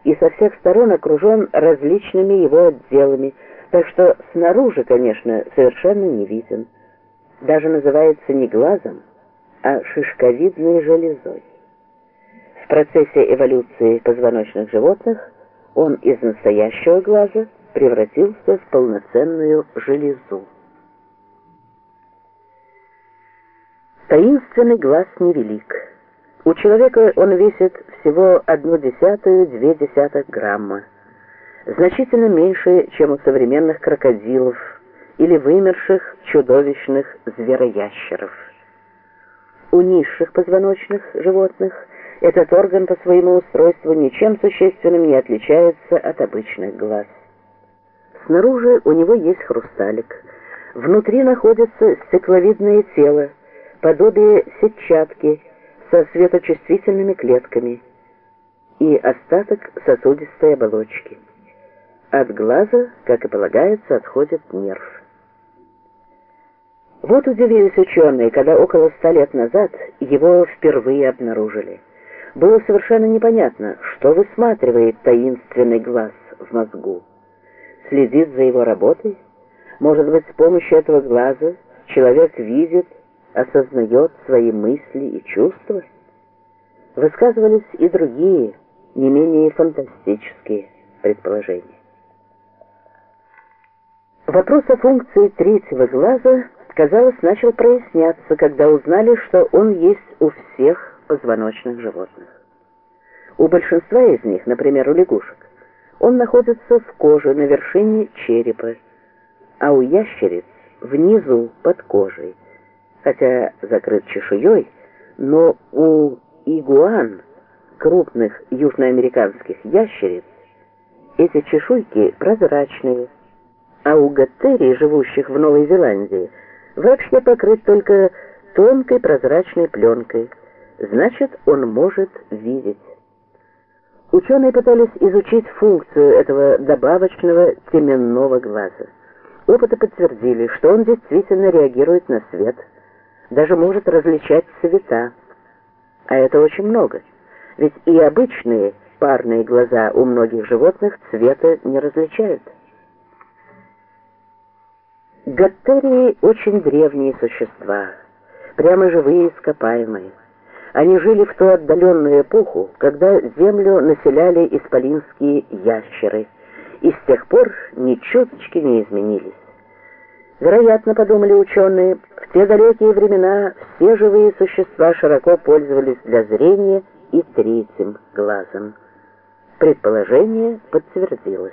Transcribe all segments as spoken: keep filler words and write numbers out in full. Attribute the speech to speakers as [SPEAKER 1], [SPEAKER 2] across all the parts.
[SPEAKER 1] и со всех сторон окружен различными его отделами, так что снаружи, конечно, совершенно не виден. Даже называется не глазом, а шишковидной железой. В процессе эволюции позвоночных животных он из настоящего глаза превратился в полноценную железу. Таинственный глаз невелик. У человека он весит всего одну десятую-две десятых грамма, значительно меньше, чем у современных крокодилов или вымерших чудовищных звероящеров. У низших позвоночных животных этот орган по своему устройству ничем существенным не отличается от обычных глаз. Снаружи у него есть хрусталик, внутри находится стекловидное тело, подобие сетчатки со светочувствительными клетками и остаток сосудистой оболочки. От глаза, как и полагается, отходит нерв. Вот удивились ученые, когда около ста лет назад его впервые обнаружили. Было совершенно непонятно, что высматривает таинственный глаз в мозгу. Следит за его работой? Может быть, с помощью этого глаза человек видит, осознает свои мысли и чувства? Высказывались и другие, не менее фантастические предположения. Вопрос о функции третьего глаза, казалось, начал проясняться, когда узнали, что он есть у всех позвоночных животных. У большинства из них, например, у лягушек, он находится в коже на вершине черепа, а у ящериц внизу под кожей, хотя закрыт чешуей, но у игуан, крупных южноамериканских ящериц, эти чешуйки прозрачные, а у гаттерий, живущих в Новой Зеландии, вообще покрыт только тонкой прозрачной пленкой, значит, он может видеть. Ученые пытались изучить функцию этого добавочного теменного глаза. Опыты подтвердили, что он действительно реагирует на свет, даже может различать цвета. А это очень много, ведь и обычные парные глаза у многих животных цвета не различают. Гаттерии очень древние существа, прямо живые ископаемые. Они жили в ту отдаленную эпоху, когда Землю населяли исполинские ящеры, и с тех пор ни чуточки не изменились. Вероятно, подумали ученые, в те далекие времена все живые существа широко пользовались для зрения и третьим глазом. Предположение подтвердилось.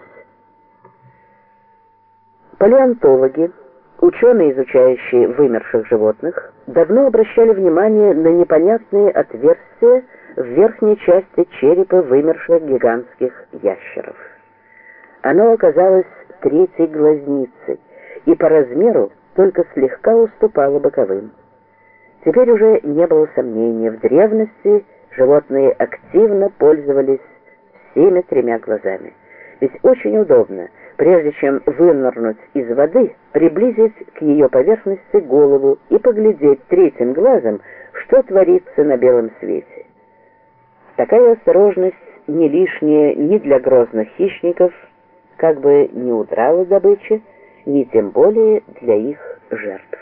[SPEAKER 1] Палеонтологи, ученые, изучающие вымерших животных, давно обращали внимание на непонятные отверстия в верхней части черепа вымерших гигантских ящеров. Оно оказалось третьей глазницей и по размеру только слегка уступало боковым. Теперь уже не было сомнений, в древности животные активно пользовались всеми тремя глазами. Ведь очень удобно, прежде чем вынырнуть из воды, приблизить к ее поверхности голову и поглядеть третьим глазом, что творится на белом свете. Такая осторожность не лишняя ни для грозных хищников, как бы не удрала добыча, ни тем более для их жертв.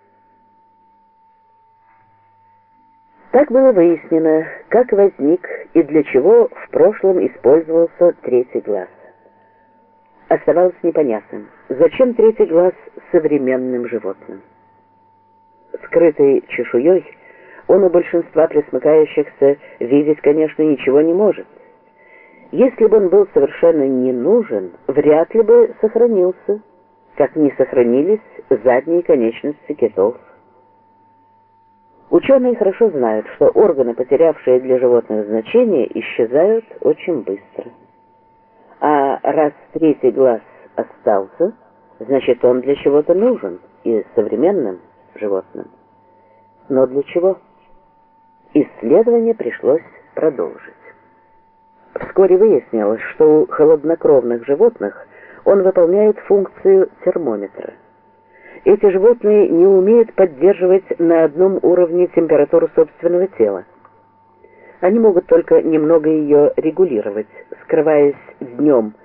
[SPEAKER 1] Так было выяснено, как возник и для чего в прошлом использовался третий глаз. Оставалось непонятным, зачем третий глаз современным животным. Скрытый чешуей, он у большинства пресмыкающихся видеть, конечно, ничего не может. Если бы он был совершенно не нужен, вряд ли бы сохранился, как не сохранились задние конечности китов. Ученые хорошо знают, что органы, потерявшие для животных значение, исчезают очень быстро. А раз третий глаз остался, значит, он для чего-то нужен и современным животным. Но для чего? Исследование пришлось продолжить. Вскоре выяснилось, что у холоднокровных животных он выполняет функцию термометра. Эти животные не умеют поддерживать на одном уровне температуру собственного тела. Они могут только немного ее регулировать, скрываясь днем